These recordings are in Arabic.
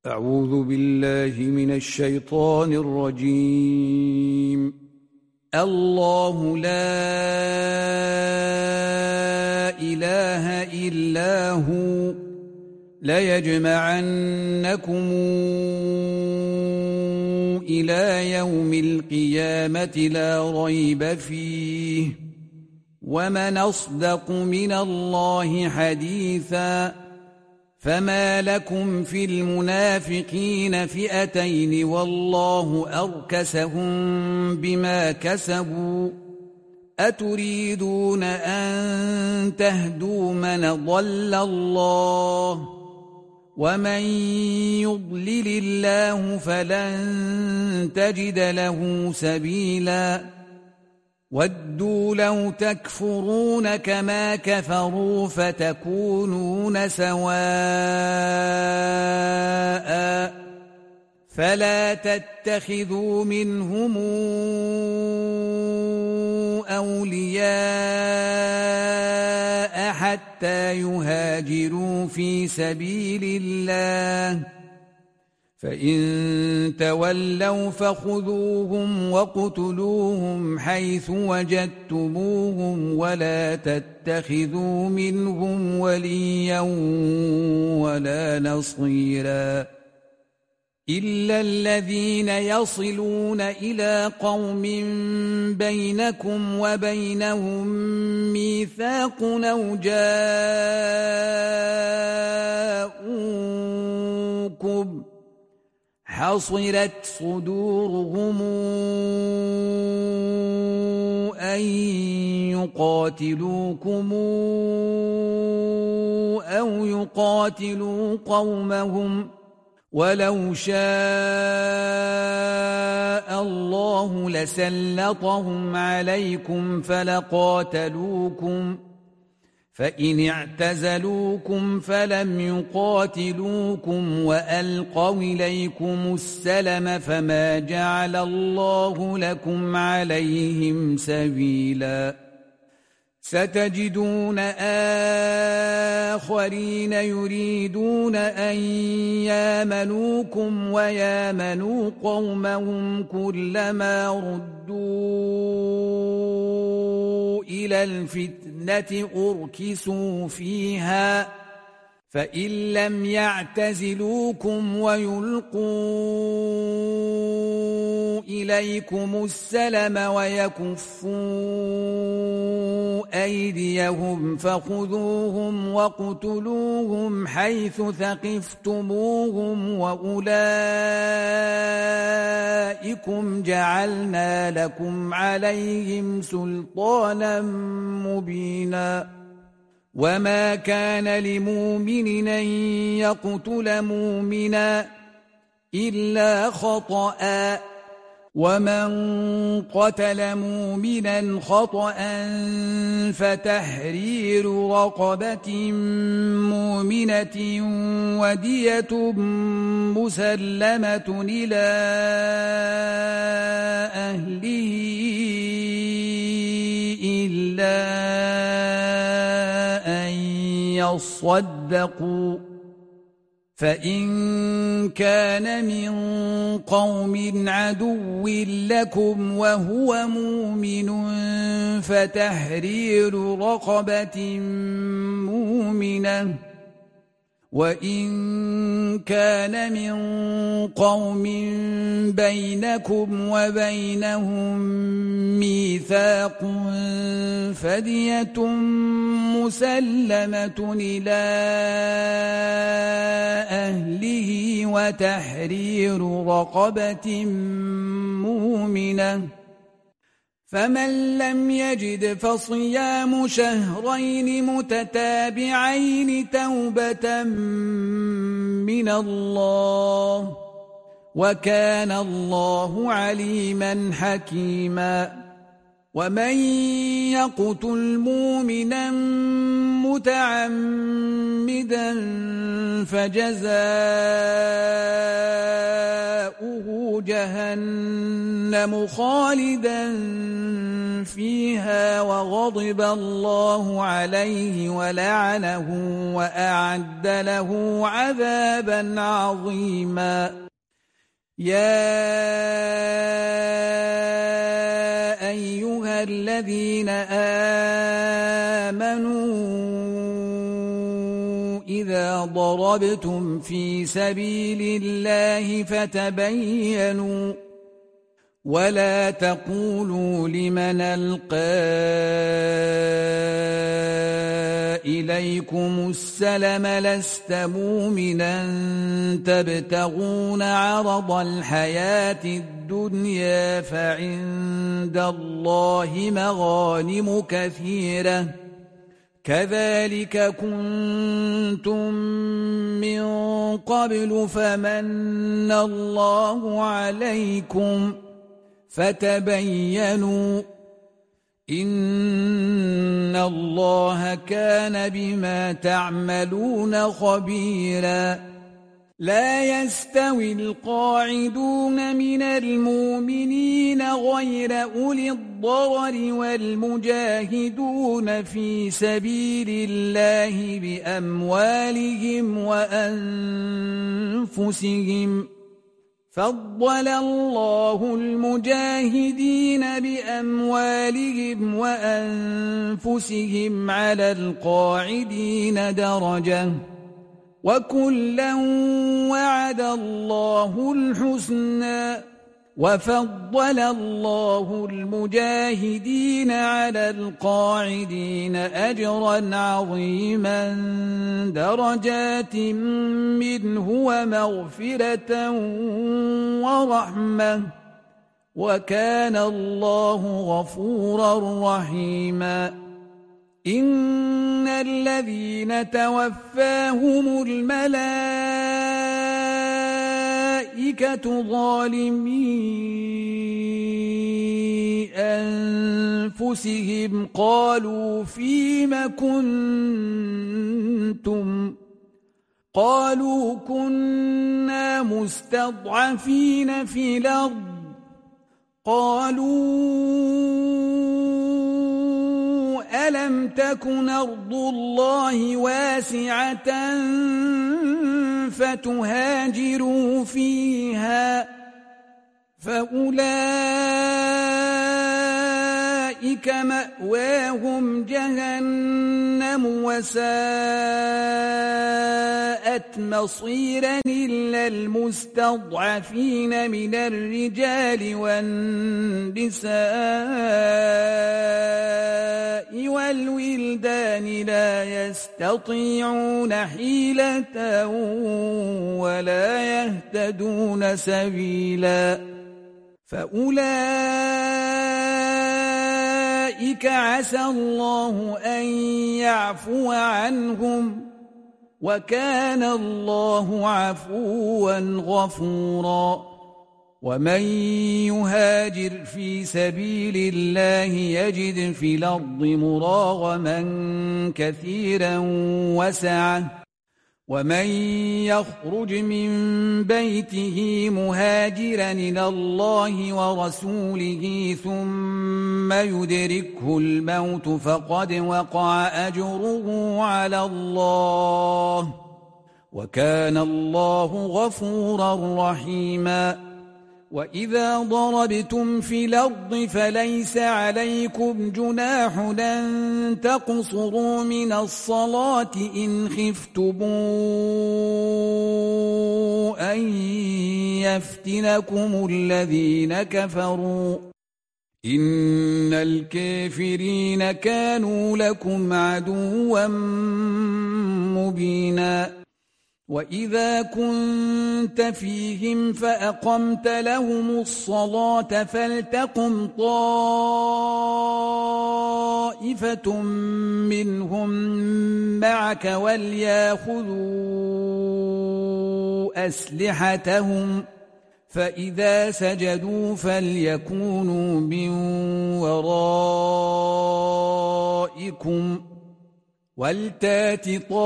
أعوذ بالله من الشيطان الرجيم. الله لا إله إلا هو ليجمعنكم إلى يوم القيامة لا ريب فيه ومن أصدق من الله حديثا. فما لكم في المنافقين فئتين والله أركسهم بما كسبوا أتريدون أن تهدوا من ضل الله ومن يضلل الله فلن تجد له سبيلا. ودوا لو تكفرون كما كفروا فتكونون سواء فلا تتخذوا منهم أولياء حتى يهاجروا في سبيل الله فإن تولوا فخذوهم وقتلوهم حيث وجدتموهم ولا تتخذوا منهم وليا ولا نصيرا إلا الذين يصلون إلى قوم بينكم وبينهم ميثاق أو جاءوكم حصرت صدورهم أن يقاتلوكم أو يقاتلوا قومهم ولو شاء الله لسلطهم عليكم فلقاتلوكم فإن اعتزلوكم فلم يقاتلوكم وألقوا إليكم السلم فما جعل الله لكم عليهم سبيلا. ستجدون آخرين يريدون أن يامنوكم ويامنوا قومهم كلما ردوا إلى الفتنة أركسوا فيها فإن لم يعتزلوكم ويلقوا إليكم السلم ويكفوا أيديهم فخذوهم وقتلوهم حيث ثقفتموهم وأولئكم جعلنا لكم عليهم سلطانا مبينا. وما كان لمؤمن أن يقتل مؤمنا إلا خطأ ومن قتل مؤمنا خطأ فتحرير رقبة مؤمنة ودية مسلمة إلى أهله إلا يصدقوا فإن كان من قوم عدو لكم وهو مؤمن فتحرير رقبة مؤمنة وإن كان من قوم بينكم وبينهم ميثاق فدية مسلمة إلى أهله وتحرير رقبة مؤمنة فمن لم يجد فصيام شهرين متتابعين توبة من الله وكان الله عليما حكيما. ومن يقتل مؤمنا متعمدا فجزاؤه جهنم خالدا فيها وغضب الله عليه ولعنه وأعد له عذابا عظيما يا أيها الذين آمنوا إذا ضربتم في سبيل الله فتبينوا ولا تقولوا لمن ألقى إليكم السلم لست مؤمنا تبتغون عرض الحياة الدنيا فعند الله مغانم كثيرة كذلك كنتم من قبل فمن الله عليكم فتبينوا إن الله كان بما تعملون خبيرا لا يستوي القاعدون من المؤمنين غير أولي الضرر والمجاهدون في سبيل الله بأموالهم وأنفسهم فضل الله المجاهدين بأموالهم وأنفسهم على القاعدين درجة وكلا وعد الله الحسنى وفضل الله المجاهدين على القاعدين أجرا عظيما درجات منه ومغفرة ورحمة وكان الله غفورا رحيما إن الذين توفاهم الملائكة ظالمي أنفسهم قالوا فيم كنتم قالوا كنا مستضعفين في الأرض قالوا ألم تكن أرض الله واسعة فتهاجروا فيها فأولئك مأواهم جهنم وساءت مصيرا إلا المستضعفين من الرجال والنساء والولدان لا يستطيعون حيلة ولا يهتدون سبيلا فأولئك عسى الله أن يعفو عنهم وكان الله عفوا غفورا ومن يهاجر في سبيل الله يجد في الأرض مراغما كثيرا وسعة ومن يخرج من بيته مهاجرا إلى الله ورسوله ثم يدركه الموت فقد وقع أجره على الله وكان الله غفورا رحيما وإذا ضربتم في الأرض فليس عليكم جناح أن تقصروا من الصلاة إن خفتم أن يفتنكم الذين كفروا إن الكافرين كانوا لكم عدوا مبينا وإذا كنت فيهم فأقمت لهم الصلاة فلتقم طائفة منهم معك وليأخذوا أسلحتهم فإذا سجدوا فليكونوا من ورائكم ولتات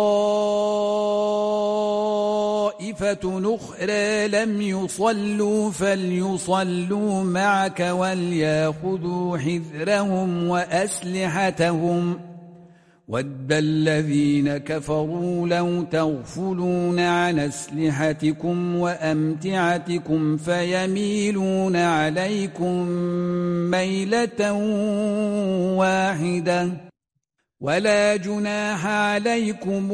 طائفة أخرى لم يصلوا فليصلوا معك وليأخذوا حذرهم وأسلحتهم ود الذين كفروا لو تغفلون عن أسلحتكم وأمتعتكم فيميلون عليكم ميلة واحدة ولا جناح عليكم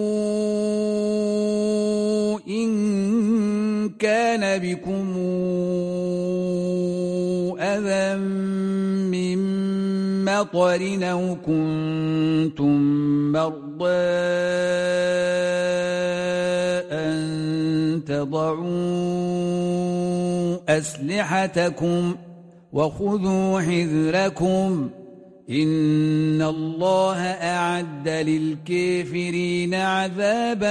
إن كان بكم أذى من مطر أو كنتم مرضى أن تضعوا أسلحتكم وخذوا حذركم إن الله أعد للكافرين عذابا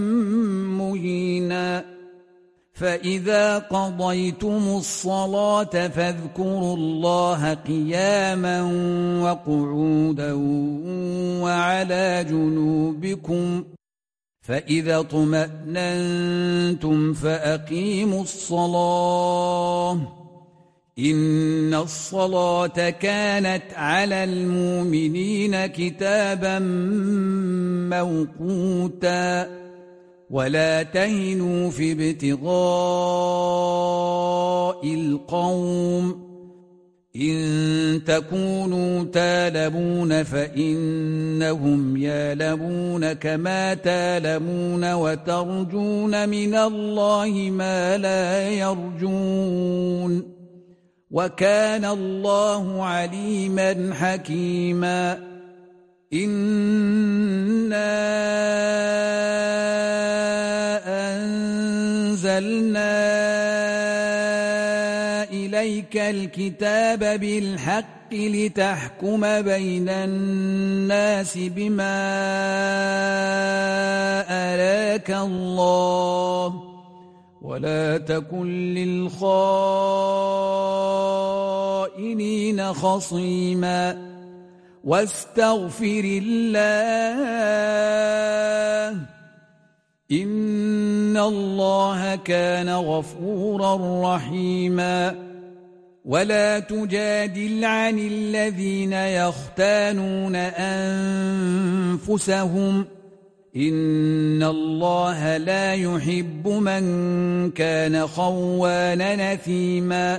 مهينا فإذا قضيتم الصلاة فاذكروا الله قياما وقعودا وعلى جنوبكم فإذا اطمأننتم فأقيموا الصلاة إن الصلاة كانت على المؤمنين كتابا موقوتا ولا تهنوا في ابتغاء القوم إن تكونوا تالمون فإنهم يالمون كما تالمون وترجون من الله ما لا يرجون وكان الله عليما حكيما إنا أنزلنا إليك الكتاب بالحق لتحكم بين الناس بما أراك الله ولا تكن للخائنين خصيما واستغفر الله إن الله كان غفورا رحيما ولا تجادل عن الذين يختانون أنفسهم إن الله لا يحب من كان خوانا نثيما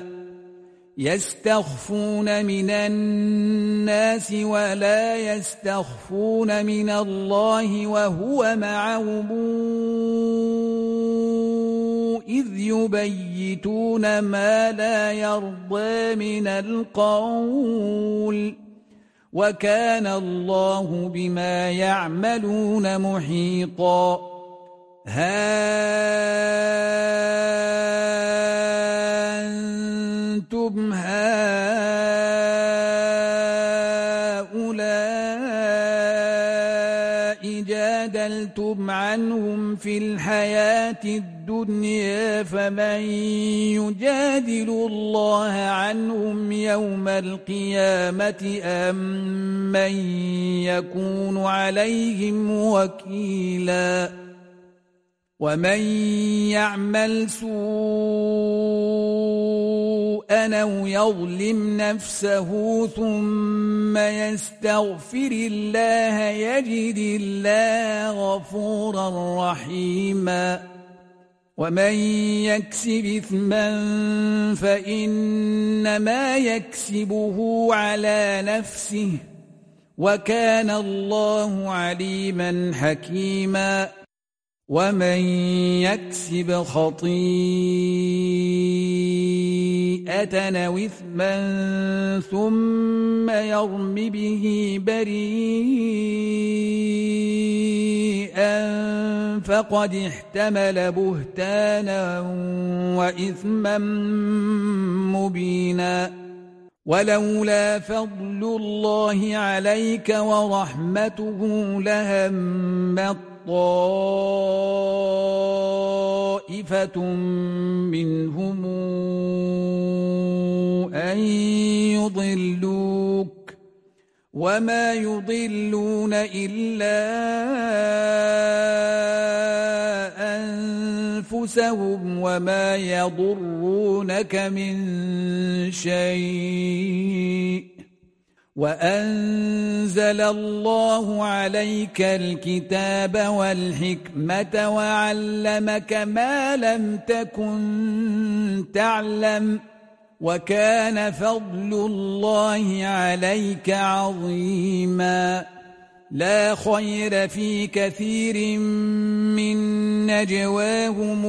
يستخفون من الناس ولا يستخفون من الله وهو معهم إذ يبيتون ما لا يرضى من القول وكان الله بما يعملون محيطا ها أنتم هؤلاء جادلتم عنهم في الحياة الدنيا فمن يجادل الله عنهم يوم القيامة أم من يكون عليهم وكيلا ومن يعمل سوءا أو يظلم نفسه ثم يستغفر الله يجد الله غفورا رحيما ومن يكسب إثما فإنما يكسبه على نفسه وكان الله عليما حكيما ومن يكسب خطيئة أو إثما ثم يرم به بريئا فقد احتمل بهتانا وإثما مبينا ولولا فضل الله عليك ورحمته لهمت طائفة منهم أن يضلوك وما يضلون إلا أنفسهم وما يضرونك من شيء وأنزل الله عليك الكتاب والحكمة وعلمك ما لم تكن تعلم وكان فضل الله عليك عظيما لا خير في كثير من نجواهم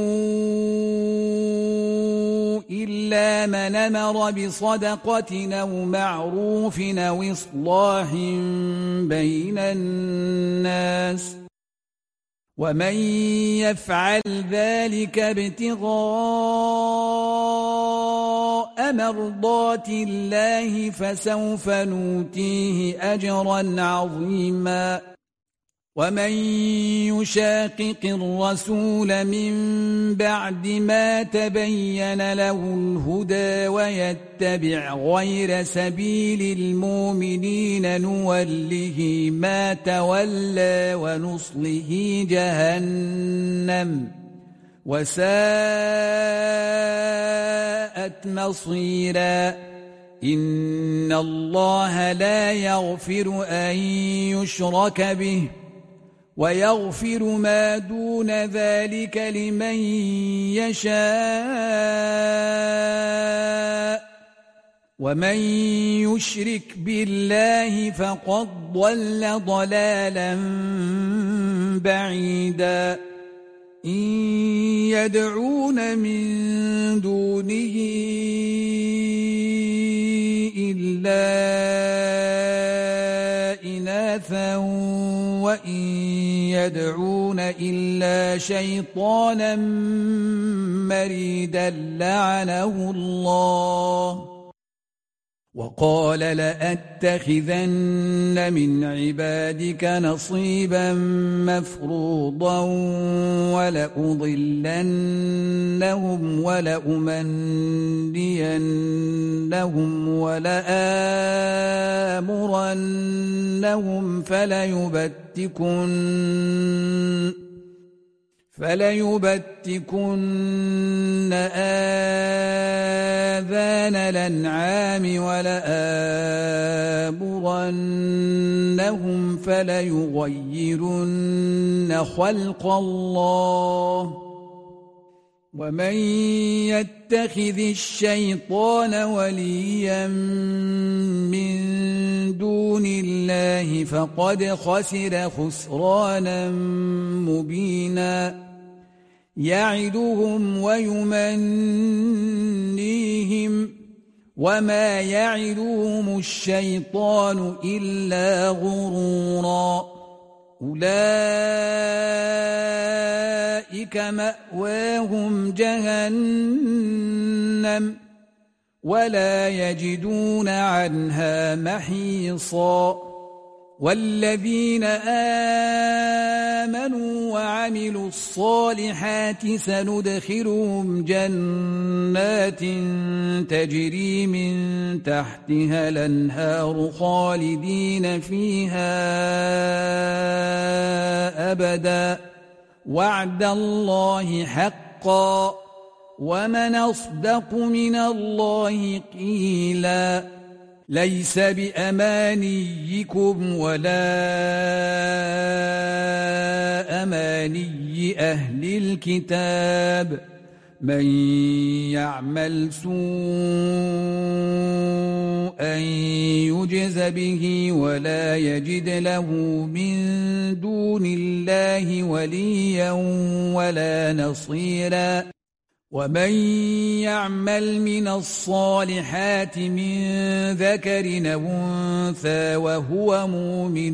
إلا من أمر بصدقة أو معروف أو إصلاح بين الناس ومن يفعل ذلك ابتغاء مرضات الله فسوف نؤتيه أجرا عظيما ومن يشاقق الرسول من بعد ما تبين له الهدى ويتبع غير سبيل المؤمنين نوله ما تولى ونصله جهنم وساءت مصيرا إن الله لا يغفر أن يشرك به ويغفر ما دون ذلك لمن يشاء ومن يشرك بالله فقد ضل ضلالا بعيدا إن يدعون من دونه إلا إناثا وإن يدعون إلا شيطانا مريدا لعنه الله وقال لأتخذن من عبادك نصيبا مفروضا ولأضلنهم ولأمنينهم ولآمرنهم فليبتكن آذان الأنعام ولآمرنهم فليغيرن خلق الله ومن يتخذ الشيطان وليا من دون الله فقد خسر خسرانا مبينا يعدهم ويمنيهم وما يعدهم الشيطان إلا غرورا أولئك مأواهم جهنم ولا يجدون عنها محيصا والذين آمنوا وعملوا الصالحات سندخلهم جنات تجري من تحتها الأنهار خالدين فيها أبدا وعد الله حقا ومن أصدق من الله قيلا ليس بأمانيكم ولا أماني أهل الكتاب من يعمل سوءا يجز به ولا يجد له من دون الله وليا ولا نصيرا ومن يعمل من الصالحات من ذكر أو أنثى وهو مؤمن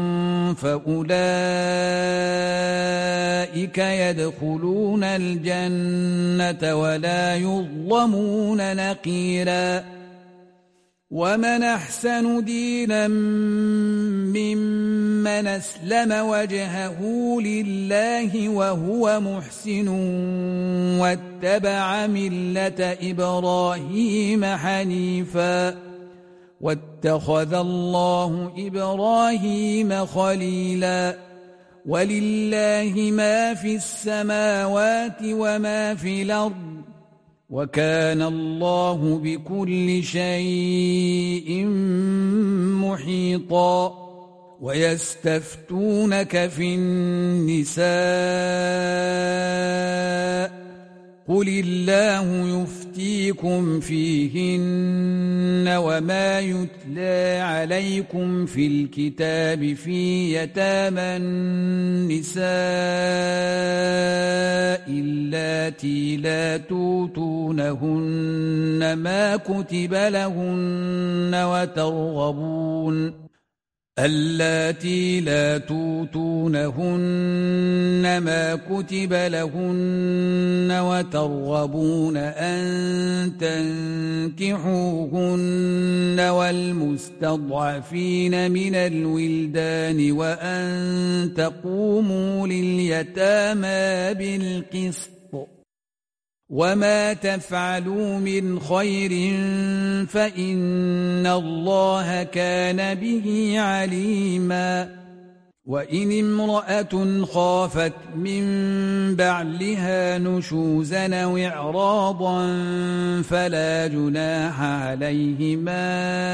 فأولئك يدخلون الجنة ولا يظلمون نقيرا ومن أحسن دينا ممن أسلم وجهه لله وهو محسن واتبع ملة إبراهيم حنيفا واتخذ الله إبراهيم خليلا ولله ما في السماوات وما في الأرض وكان الله بكل شيء محيطا ويستفتونك في النساء قل الله يفتيكم فيهن وما يتلى عليكم في الكتاب في يتامى النساء اللاتي لا توتونهن ما كتب لهن اللاتي لا توتونهن ما كتب لهن وترغبون أن تنكحوهن والمستضعفين من الولدان وأن تقوموا لليتامى بالقسط وما تفعلوا من خير فإن الله كان به عليما وإن امرأة خافت من بعلها نشوزا أو إعراضا فلا جناح عليهما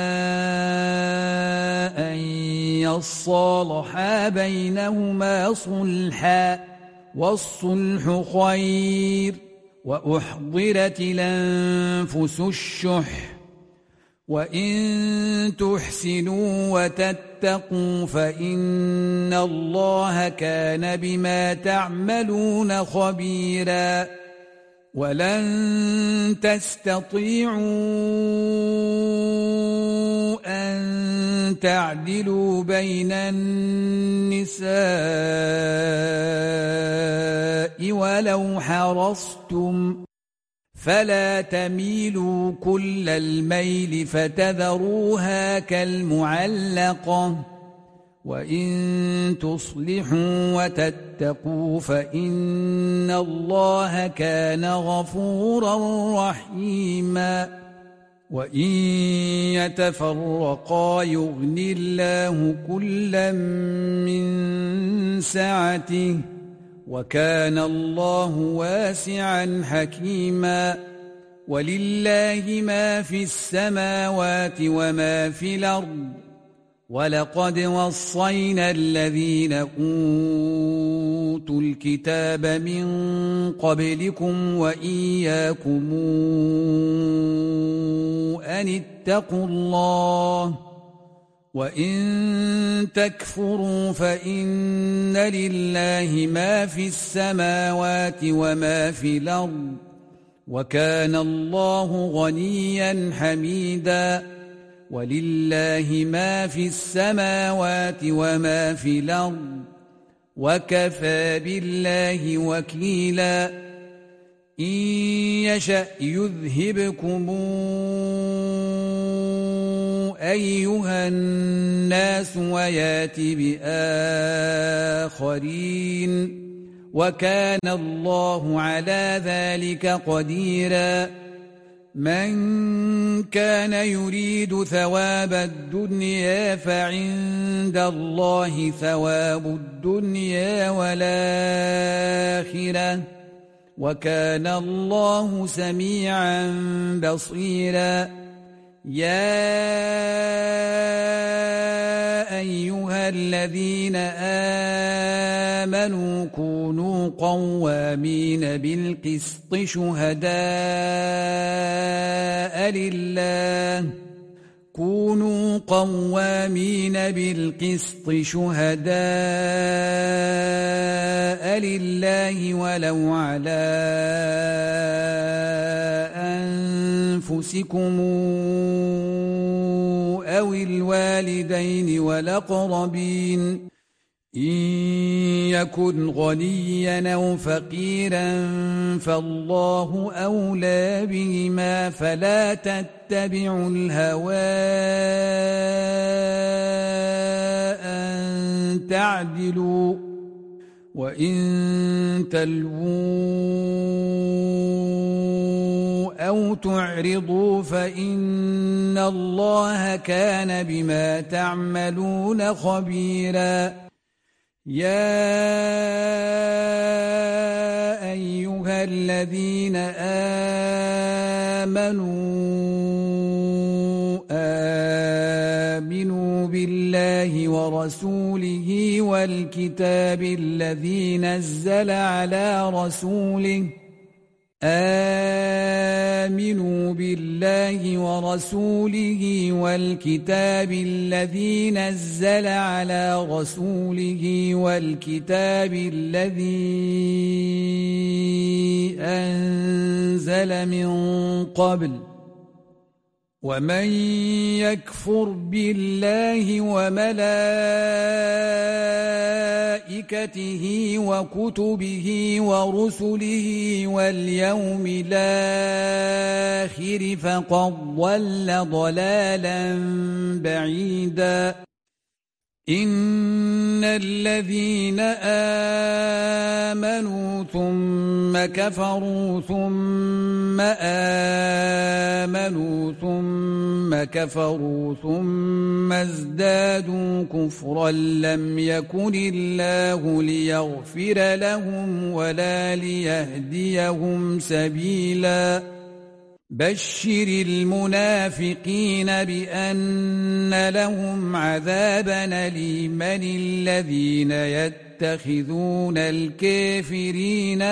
أن يصالحا بينهما صلحا والصلح خير وأحضرت الأنفس الشح وإن تحسنوا وتتقوا فإن الله كان بما تعملون خبيرا ولن تستطيعوا أن تعدلوا بين النساء ولو حرصتم فلا تميلوا كل الميل فتذروها كالمعلقة وإن تصلحوا وتتقوا فإن الله كان غفورا رحيما وإن يتفرقا يغن الله كلا من سعته وكان الله واسعا حكيما ولله ما في السماوات وما في الأرض ولقد وصينا الذين أوتوا الكتاب من قبلكم وإياكم أن اتقوا الله وإن تكفروا فإن لله ما في السماوات وما في الأرض وكان الله غنيا حميدا ولله ما في السماوات وما في الأرض وكفى بالله وكيلا إن يشأ يذهبكم أيها الناس ويات بآخرين وكان الله على ذلك قديرا من كان يريد ثواب الدنيا فعند الله ثواب الدنيا والآخرة وكان الله سميعا بصيرا يا أيها الذين آمنوا كونوا قوامين بالقسط شهداء لله ولو على أنفسكم أو الوالدين والأقربين إن يكن غنيا أو فقيرا فالله أولى بهما فلا تتبعوا الهوى أن تعدلوا وإن تلووا أو تعرضوا فإن الله كان بما تعملون خبيرا يا أيها الذين آمنوا بالله ورسوله والكتاب الذي نزل على رسوله آمنوا بالله ورسوله والكتاب الذي نزل على رسوله والكتاب الذي أنزل من قبل ومن يكفر بالله وملائكته وكتبه ورسله واليوم الآخر فقد ضل ضلالا بعيدا إن الذين آمنوا ثم كفروا ثم آمنوا ثم كفروا ثم ازدادوا كفرا لم يكن الله ليغفر لهم ولا ليهديهم سبيلا بشر المنافقين بأن لهم عذابا أليما الذين يتخذون الكافرين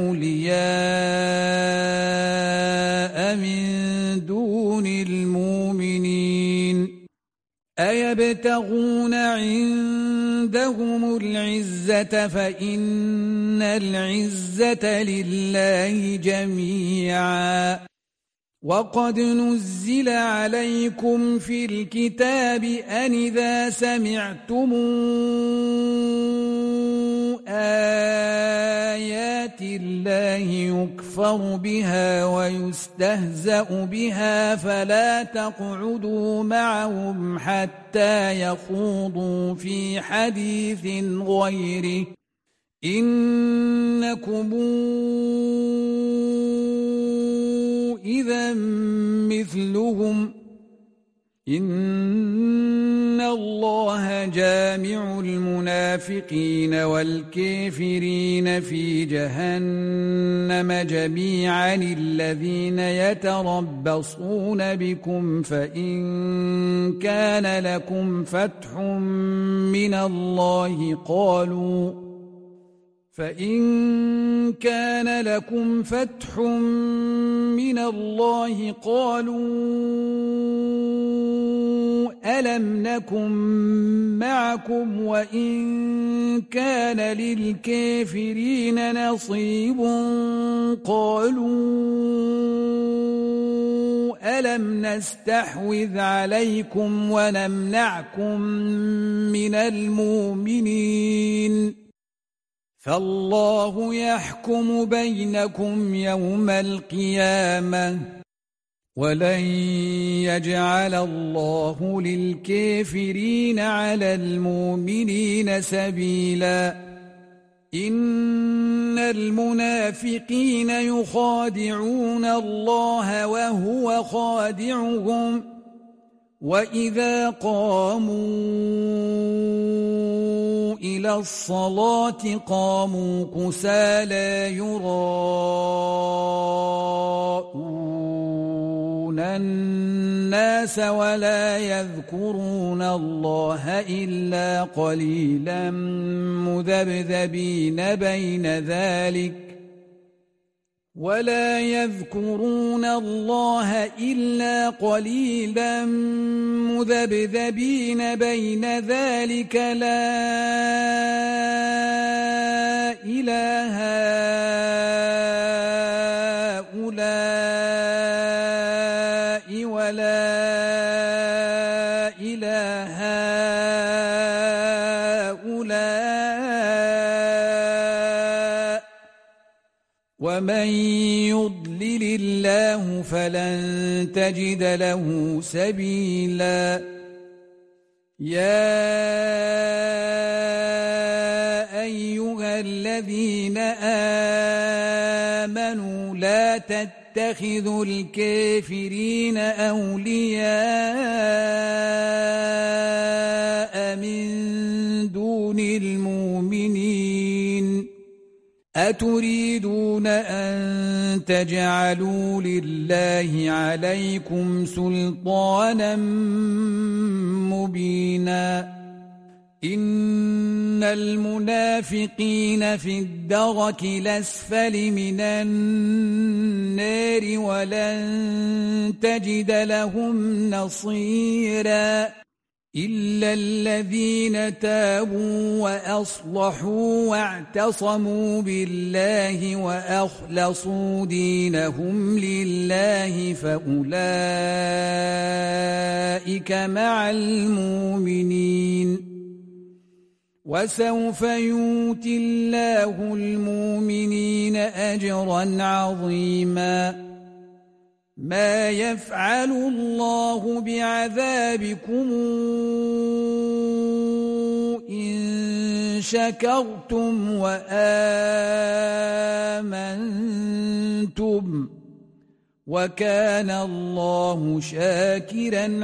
أولياء من دون المؤمنين أيبتغون عندهم العزة فإن العزة لله جميعا وقد نزل عليكم في الكتاب أن إذا سمعتم آيات الله يكفر بها ويستهزأ بها فلا تقعدوا معهم حتى يخوضوا في حديث غيره إنكم إذا مثلهم إن الله جامع المنافقين والكافرين في جهنم جميعا الذين يتربصون بكم فإن كان لكم فتح من الله قالوا ألم نكن معكم وإن كان للكافرين نصيب قالوا ألم نستحوذ عليكم ونمنعكم من المؤمنين فالله يحكم بينكم يوم القيامة ولن يجعل الله للكافرين على المؤمنين سبيلا إن المنافقين يخادعون الله وهو خادعهم وإذا قاموا إلى الصلاة قاموا كسالى يراءون الناس ولا يذكرون الله إلا قليلا مذبذبين بين ذلك لا إله هؤلاء ولا إله هؤلاء ومن يضلل الله فلن تجد له سبيلا يا أيها الذين آمنوا لا تتخذوا الكافرين أولياء من دون المؤمنين أتريدون أن تجعلوا لله عليكم سلطانا مبينا إن المنافقين في الدرك الأسفل من النار ولن تجد لهم نصيرا إلا الذين تابوا وأصلحوا واعتصموا بالله وأخلصوا دينهم لله فأولئك مع المؤمنين وسوف يؤتي الله المؤمنين أجرا عظيما ما يفعل الله بعذابكم إن شكرتم وآمنتم وكان الله شاكرا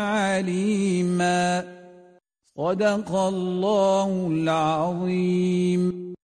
عليما صدق الله العظيم.